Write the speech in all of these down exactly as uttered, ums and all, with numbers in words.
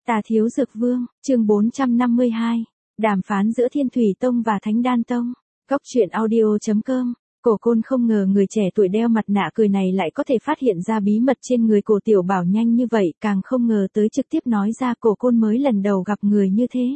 Tà Thiếu Dược Vương, chương bốn trăm năm mươi hai. Đàm phán giữa Thiên Thủy Tông và Thánh Đan Tông. Góc truyện audio chấm com. Cổ Côn không ngờ người trẻ tuổi đeo mặt nạ cười này lại có thể phát hiện ra bí mật trên người Cổ Tiểu Bảo nhanh như vậy, càng không ngờ tới trực tiếp nói ra Cổ Côn mới lần đầu gặp người như thế.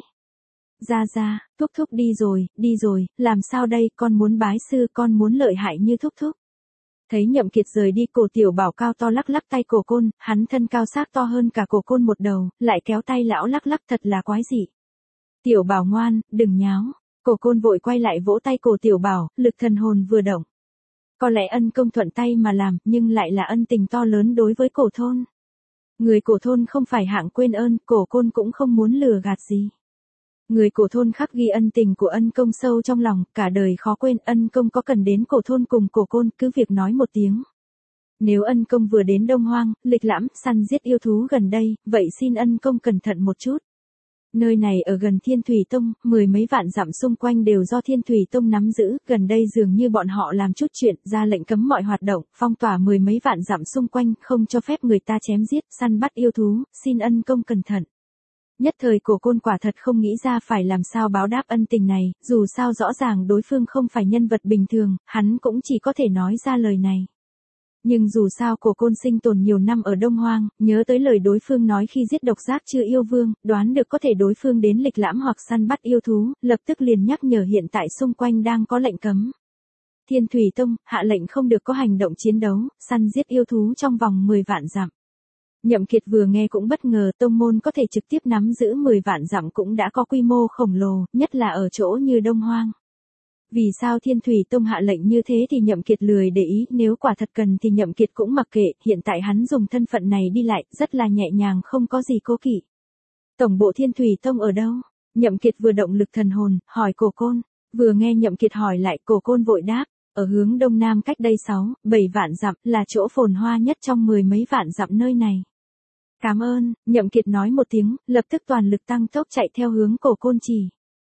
Ra ra, thúc thúc đi rồi, đi rồi, làm sao đây, con muốn bái sư, con muốn lợi hại như thúc thúc. Thấy Nhậm Kiệt rời đi, Cổ Tiểu Bảo cao to lắc lắc tay Cổ Côn, hắn thân cao xác to hơn cả Cổ Côn một đầu, lại kéo tay lão lắc lắc thật là quái dị. Tiểu Bảo ngoan, đừng nháo. Cổ Côn vội quay lại vỗ tay Cổ Tiểu Bảo, lực thần hồn vừa động. Có lẽ ân công thuận tay mà làm, nhưng lại là ân tình to lớn đối với Cổ thôn. Người Cổ thôn không phải hạng quên ơn, Cổ Côn cũng không muốn lừa gạt gì. Người Cổ thôn khắc ghi ân tình của ân công sâu trong lòng, cả đời khó quên. Ân công có cần đến Cổ thôn cùng Cổ Côn, cứ việc nói một tiếng. Nếu ân công vừa đến Đông Hoang, lịch lãm, săn giết yêu thú gần đây, vậy xin ân công cẩn thận một chút. Nơi này ở gần Thiên Thủy Tông, mười mấy vạn dặm xung quanh đều do Thiên Thủy Tông nắm giữ, gần đây dường như bọn họ làm chút chuyện, ra lệnh cấm mọi hoạt động, phong tỏa mười mấy vạn dặm xung quanh, không cho phép người ta chém giết, săn bắt yêu thú, xin ân công cẩn thận. Nhất thời Cổ Côn quả thật không nghĩ ra phải làm sao báo đáp ân tình này, dù sao rõ ràng đối phương không phải nhân vật bình thường, hắn cũng chỉ có thể nói ra lời này. Nhưng dù sao Cổ Côn sinh tồn nhiều năm ở Đông Hoang, nhớ tới lời đối phương nói khi giết độc giác chưa yêu vương, đoán được có thể đối phương đến lịch lãm hoặc săn bắt yêu thú, lập tức liền nhắc nhở hiện tại xung quanh đang có lệnh cấm. Thiên Thủy Tông, hạ lệnh không được có hành động chiến đấu, săn giết yêu thú trong vòng mười vạn dặm. Nhậm Kiệt vừa nghe cũng bất ngờ, tông môn có thể trực tiếp nắm giữ mười vạn dặm cũng đã có quy mô khổng lồ, nhất là ở chỗ như Đông Hoang. Vì sao Thiên Thủy Tông hạ lệnh như thế thì Nhậm Kiệt lười để ý, nếu quả thật cần thì Nhậm Kiệt cũng mặc kệ, hiện tại hắn dùng thân phận này đi lại, rất là nhẹ nhàng không có gì cố kỵ. Tổng bộ Thiên Thủy Tông ở đâu? Nhậm Kiệt vừa động lực thần hồn, hỏi Cổ Côn, vừa nghe Nhậm Kiệt hỏi lại, Cổ Côn vội đáp, ở hướng đông nam cách đây sáu, bảy vạn dặm, là chỗ phồn hoa nhất trong mười mấy vạn dặm nơi này. Cảm ơn, Nhậm Kiệt nói một tiếng, lập tức toàn lực tăng tốc chạy theo hướng Cổ Côn chỉ.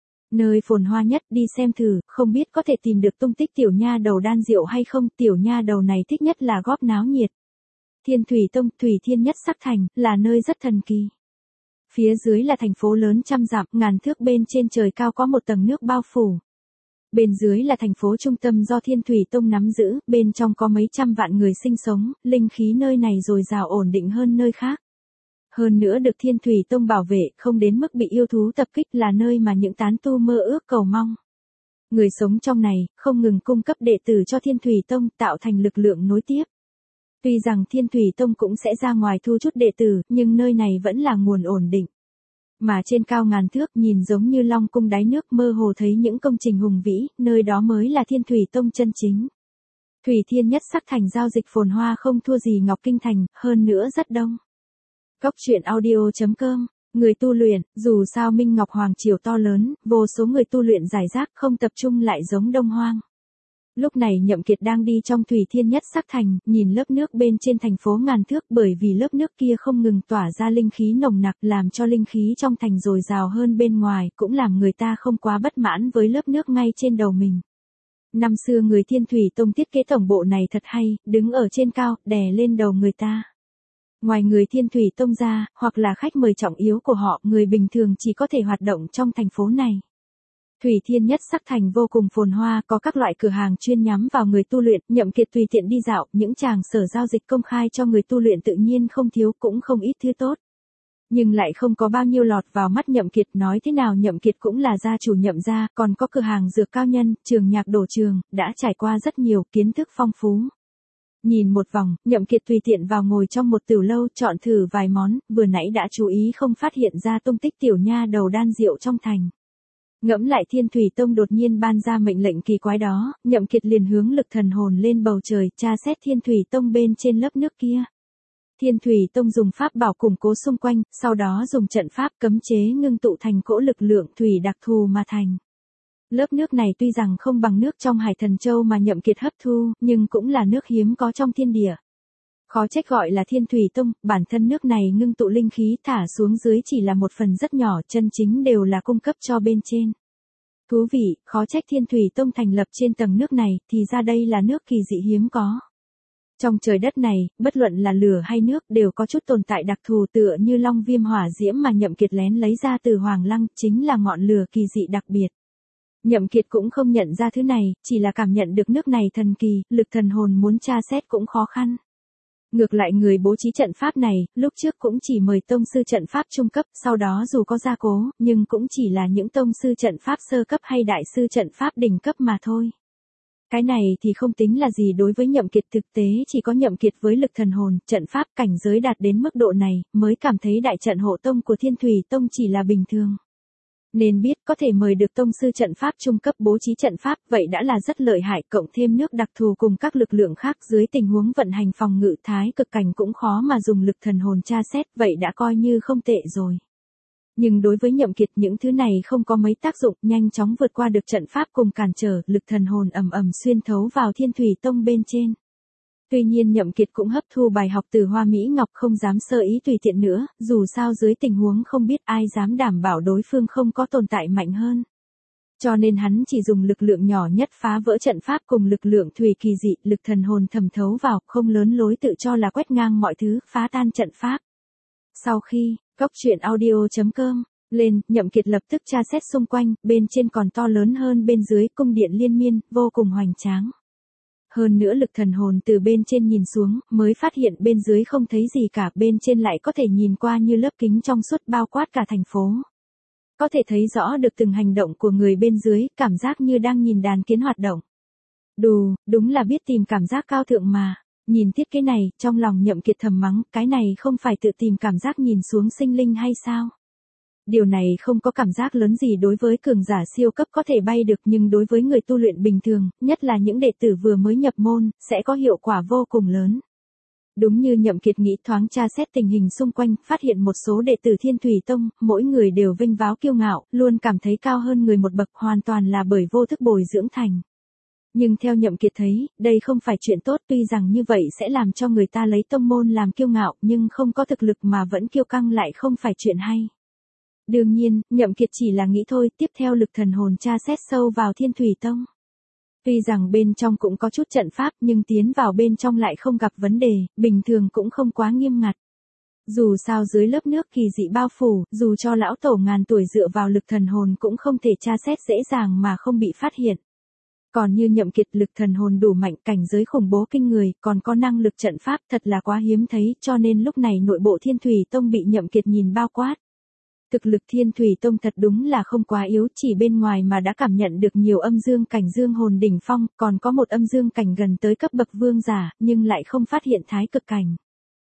Nơi phồn hoa nhất, đi xem thử, không biết có thể tìm được tung tích tiểu nha đầu đan diệu hay không, tiểu nha đầu này thích nhất là góp náo nhiệt. Thiên Thủy Tông, Thủy Thiên Nhất Sắc Thành, là nơi rất thần kỳ. Phía dưới là thành phố lớn trăm dặm, ngàn thước, bên trên trời cao có một tầng nước bao phủ. Bên dưới là thành phố trung tâm do Thiên Thủy Tông nắm giữ, bên trong có mấy trăm vạn người sinh sống, linh khí nơi này dồi dào ổn định hơn nơi khác. Hơn nữa được Thiên Thủy Tông bảo vệ, không đến mức bị yêu thú tập kích, là nơi mà những tán tu mơ ước cầu mong. Người sống trong này, không ngừng cung cấp đệ tử cho Thiên Thủy Tông, tạo thành lực lượng nối tiếp. Tuy rằng Thiên Thủy Tông cũng sẽ ra ngoài thu chút đệ tử, nhưng nơi này vẫn là nguồn ổn định. Mà trên cao ngàn thước, nhìn giống như Long Cung đáy nước, mơ hồ thấy những công trình hùng vĩ, nơi đó mới là Thiên Thủy Tông chân chính. Thủy Thiên Nhất Sắc Thành giao dịch phồn hoa không thua gì Ngọc Kinh Thành, hơn nữa rất đông. Góc truyện audio chấm com. Người tu luyện, dù sao Minh Ngọc Hoàng Triều to lớn, vô số người tu luyện rải rác, không tập trung lại giống Đông Hoang. Lúc này Nhậm Kiệt đang đi trong Thủy Thiên Nhất Sắc Thành, nhìn lớp nước bên trên thành phố ngàn thước, bởi vì lớp nước kia không ngừng tỏa ra linh khí nồng nặc, làm cho linh khí trong thành dồi dào hơn bên ngoài, cũng làm người ta không quá bất mãn với lớp nước ngay trên đầu mình. Năm xưa người Thiên Thủy Tông thiết kế tổng bộ này thật hay, đứng ở trên cao, đè lên đầu người ta. Ngoài người Thiên Thủy Tông ra, hoặc là khách mời trọng yếu của họ, người bình thường chỉ có thể hoạt động trong thành phố này. Thủy Thiên Nhất Sắc Thành vô cùng phồn hoa, có các loại cửa hàng chuyên nhắm vào người tu luyện, Nhậm Kiệt tùy tiện đi dạo, những tràng sở giao dịch công khai cho người tu luyện tự nhiên không thiếu, cũng không ít thứ tốt. Nhưng lại không có bao nhiêu lọt vào mắt Nhậm Kiệt, nói thế nào Nhậm Kiệt cũng là gia chủ Nhậm gia, còn có cửa hàng dược cao nhân, trường nhạc đổ trường, đã trải qua rất nhiều, kiến thức phong phú. Nhìn một vòng, Nhậm Kiệt tùy tiện vào ngồi trong một tiểu lâu, chọn thử vài món, vừa nãy đã chú ý không phát hiện ra tung tích tiểu nha đầu đan diệu trong thành. Ngẫm lại Thiên Thủy Tông đột nhiên ban ra mệnh lệnh kỳ quái đó, Nhậm Kiệt liền hướng lực thần hồn lên bầu trời, tra xét Thiên Thủy Tông bên trên lớp nước kia. Thiên Thủy Tông dùng pháp bảo củng cố xung quanh, sau đó dùng trận pháp cấm chế ngưng tụ thành cỗ lực lượng thủy đặc thù mà thành. Lớp nước này tuy rằng không bằng nước trong Hải Thần Châu mà Nhậm Kiệt hấp thu, nhưng cũng là nước hiếm có trong thiên địa. Khó trách gọi là Thiên Thủy Tông, bản thân nước này ngưng tụ linh khí thả xuống dưới chỉ là một phần rất nhỏ, chân chính đều là cung cấp cho bên trên. Thú vị, khó trách Thiên Thủy Tông thành lập trên tầng nước này, thì ra đây là nước kỳ dị hiếm có. Trong trời đất này, bất luận là lửa hay nước đều có chút tồn tại đặc thù tựa như long viêm hỏa diễm mà Nhậm Kiệt lén lấy ra từ Hoàng Lăng, chính là ngọn lửa kỳ dị đặc biệt. Nhậm Kiệt cũng không nhận ra thứ này, chỉ là cảm nhận được nước này thần kỳ, lực thần hồn muốn tra xét cũng khó khăn. Ngược lại người bố trí trận pháp này, lúc trước cũng chỉ mời tông sư trận pháp trung cấp, sau đó dù có gia cố, nhưng cũng chỉ là những tông sư trận pháp sơ cấp hay đại sư trận pháp đỉnh cấp mà thôi. Cái này thì không tính là gì đối với Nhậm Kiệt, thực tế chỉ có Nhậm Kiệt với lực thần hồn, trận pháp cảnh giới đạt đến mức độ này, mới cảm thấy đại trận hộ tông của Thiên Thủy Tông chỉ là bình thường. Nên biết có thể mời được tông sư trận pháp trung cấp bố trí trận pháp, vậy đã là rất lợi hại, cộng thêm nước đặc thù cùng các lực lượng khác dưới tình huống vận hành phòng ngự thái cực cảnh cũng khó mà dùng lực thần hồn tra xét, vậy đã coi như không tệ rồi. Nhưng đối với Nhậm Kiệt những thứ này không có mấy tác dụng, nhanh chóng vượt qua được trận pháp cùng cản trở, lực thần hồn ầm ầm xuyên thấu vào Thiên Thủy Tông bên trên. Tuy nhiên Nhậm Kiệt cũng hấp thu bài học từ Hoa Mỹ Ngọc, không dám sơ ý tùy tiện nữa, dù sao dưới tình huống không biết ai dám đảm bảo đối phương không có tồn tại mạnh hơn. Cho nên hắn chỉ dùng lực lượng nhỏ nhất phá vỡ trận pháp cùng lực lượng thủy kỳ dị, lực thần hồn thẩm thấu vào, không lớn lối tự cho là quét ngang mọi thứ, phá tan trận pháp. Sau khi, góc truyện audio chấm com lên, Nhậm Kiệt lập tức tra xét xung quanh, bên trên còn to lớn hơn bên dưới, cung điện liên miên, vô cùng hoành tráng. Hơn nữa lực thần hồn từ bên trên nhìn xuống, mới phát hiện bên dưới không thấy gì cả, bên trên lại có thể nhìn qua như lớp kính trong suốt bao quát cả thành phố. Có thể thấy rõ được từng hành động của người bên dưới, cảm giác như đang nhìn đàn kiến hoạt động. Đù, đúng là biết tìm cảm giác cao thượng mà. Nhìn thiết kế này, trong lòng Nhậm Kiệt thầm mắng, cái này không phải tự tìm cảm giác nhìn xuống sinh linh hay sao? Điều này không có cảm giác lớn gì đối với cường giả siêu cấp có thể bay được, nhưng đối với người tu luyện bình thường, nhất là những đệ tử vừa mới nhập môn, sẽ có hiệu quả vô cùng lớn. Đúng như Nhậm Kiệt nghĩ, thoáng tra xét tình hình xung quanh, phát hiện một số đệ tử Thiên Thủy Tông, mỗi người đều vinh váo kiêu ngạo, luôn cảm thấy cao hơn người một bậc, hoàn toàn là bởi vô thức bồi dưỡng thành. Nhưng theo Nhậm Kiệt thấy, đây không phải chuyện tốt, tuy rằng như vậy sẽ làm cho người ta lấy tông môn làm kiêu ngạo, nhưng không có thực lực mà vẫn kiêu căng lại không phải chuyện hay. Đương nhiên, Nhậm Kiệt chỉ là nghĩ thôi, tiếp theo lực thần hồn tra xét sâu vào Thiên Thủy Tông. Tuy rằng bên trong cũng có chút trận pháp, nhưng tiến vào bên trong lại không gặp vấn đề, bình thường cũng không quá nghiêm ngặt. Dù sao dưới lớp nước kỳ dị bao phủ, dù cho lão tổ ngàn tuổi dựa vào lực thần hồn cũng không thể tra xét dễ dàng mà không bị phát hiện. Còn như Nhậm Kiệt, lực thần hồn đủ mạnh, cảnh giới khủng bố kinh người, còn có năng lực trận pháp thật là quá hiếm thấy, cho nên lúc này nội bộ Thiên Thủy Tông bị Nhậm Kiệt nhìn bao quát. Thực lực Thiên Thủy Tông thật đúng là không quá yếu, chỉ bên ngoài mà đã cảm nhận được nhiều âm dương cảnh dương hồn đỉnh phong, còn có một âm dương cảnh gần tới cấp bậc vương giả, nhưng lại không phát hiện thái cực cảnh.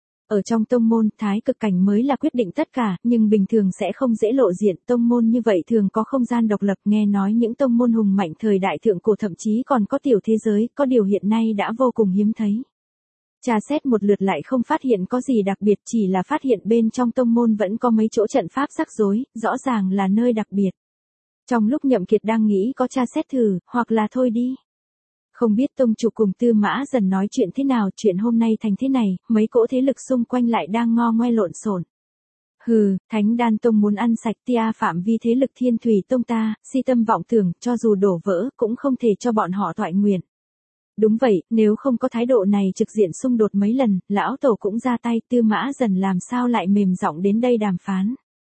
Ở trong tông môn, thái cực cảnh mới là quyết định tất cả, nhưng bình thường sẽ không dễ lộ diện, tông môn như vậy thường có không gian độc lập, nghe nói những tông môn hùng mạnh thời đại thượng cổ thậm chí còn có tiểu thế giới, có điều hiện nay đã vô cùng hiếm thấy. Tra xét một lượt lại không phát hiện có gì đặc biệt, chỉ là phát hiện bên trong tông môn vẫn có mấy chỗ trận pháp rắc rối, rõ ràng là nơi đặc biệt. Trong lúc Nhậm Kiệt đang nghĩ có tra xét thử, hoặc là thôi đi. Không biết tông chủ cùng Tư Mã Dần nói chuyện thế nào, chuyện hôm nay thành thế này, mấy cỗ thế lực xung quanh lại đang ngo ngoe lộn xộn. Hừ, Thánh Đan Tông muốn ăn sạch tia phạm vi thế lực Thiên Thủy Tông ta, si tâm vọng tưởng, cho dù đổ vỡ, cũng không thể cho bọn họ toại nguyện. Đúng vậy, nếu không có thái độ này trực diện xung đột mấy lần, lão tổ cũng ra tay, Tư Mã Dần làm sao lại mềm giọng đến đây đàm phán.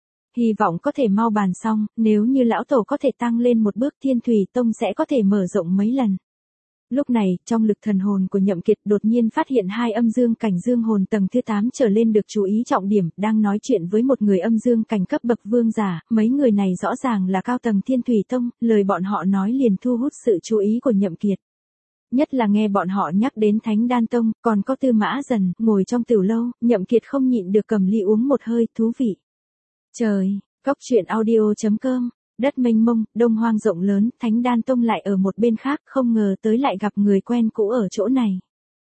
Hy vọng có thể mau bàn xong, nếu như lão tổ có thể tăng lên một bước, Thiên Thủy Tông sẽ có thể mở rộng mấy lần. Lúc này, trong lực thần hồn của Nhậm Kiệt đột nhiên phát hiện hai âm dương cảnh dương hồn tầng thứ tám trở lên được chú ý trọng điểm, đang nói chuyện với một người âm dương cảnh cấp bậc vương giả, mấy người này rõ ràng là cao tầng Thiên Thủy Tông, lời bọn họ nói liền thu hút sự chú ý của Nhậm Kiệt. Nhất là nghe bọn họ nhắc đến Thánh Đan Tông, còn có Tư Mã Dần, ngồi trong tiểu lâu, Nhậm Kiệt không nhịn được cầm ly uống một hơi, thú vị. Trời, góc truyện audio chấm com, đất mênh mông, đông hoang rộng lớn, Thánh Đan Tông lại ở một bên khác, không ngờ tới lại gặp người quen cũ ở chỗ này.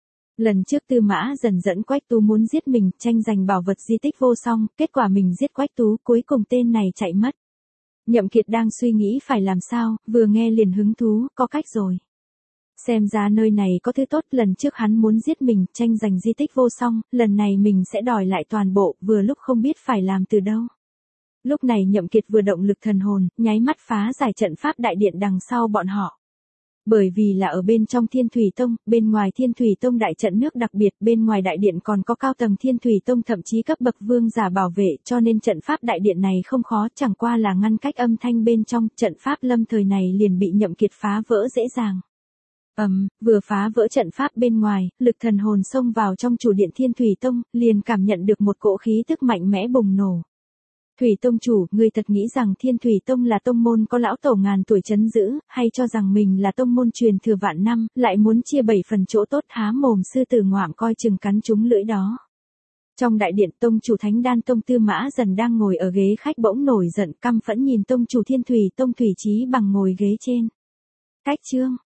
Lần trước Tư Mã Dần dẫn Quách Tú muốn giết mình, tranh giành bảo vật di tích vô song, kết quả mình giết Quách Tú, cuối cùng tên này chạy mất. Nhậm Kiệt đang suy nghĩ phải làm sao, vừa nghe liền hứng thú, có cách rồi. Xem ra nơi này có thứ tốt, lần trước hắn muốn giết mình, tranh giành di tích vô song, lần này mình sẽ đòi lại toàn bộ, vừa lúc không biết phải làm từ đâu. Lúc này Nhậm Kiệt vừa động lực thần hồn, nháy mắt phá giải trận pháp đại điện đằng sau bọn họ. Bởi vì là ở bên trong Thiên Thủy Tông, bên ngoài Thiên Thủy Tông đại trận nước đặc biệt, bên ngoài đại điện còn có cao tầng Thiên Thủy Tông thậm chí cấp bậc vương giả bảo vệ, cho nên trận pháp đại điện này không khó, chẳng qua là ngăn cách âm thanh bên trong, trận pháp lâm thời này liền bị Nhậm Kiệt phá vỡ dễ dàng. Ầm, um, vừa phá vỡ trận pháp bên ngoài, lực thần hồn xông vào trong chủ điện Thiên Thủy Tông, liền cảm nhận được một cỗ khí tức mạnh mẽ bùng nổ. Thủy Tông chủ, ngươi thật nghĩ rằng Thiên Thủy Tông là tông môn có lão tổ ngàn tuổi trấn giữ, hay cho rằng mình là tông môn truyền thừa vạn năm, lại muốn chia bảy phần chỗ tốt, há mồm sư tử ngoạm coi chừng cắn trúng lưỡi đó. Trong đại điện, tông chủ Thánh Đan Tông Tư Mã Dần đang ngồi ở ghế khách bỗng nổi giận, căm phẫn nhìn tông chủ Thiên Thủy Tông Thủy Chí Bằng ngồi ghế trên. Cách chương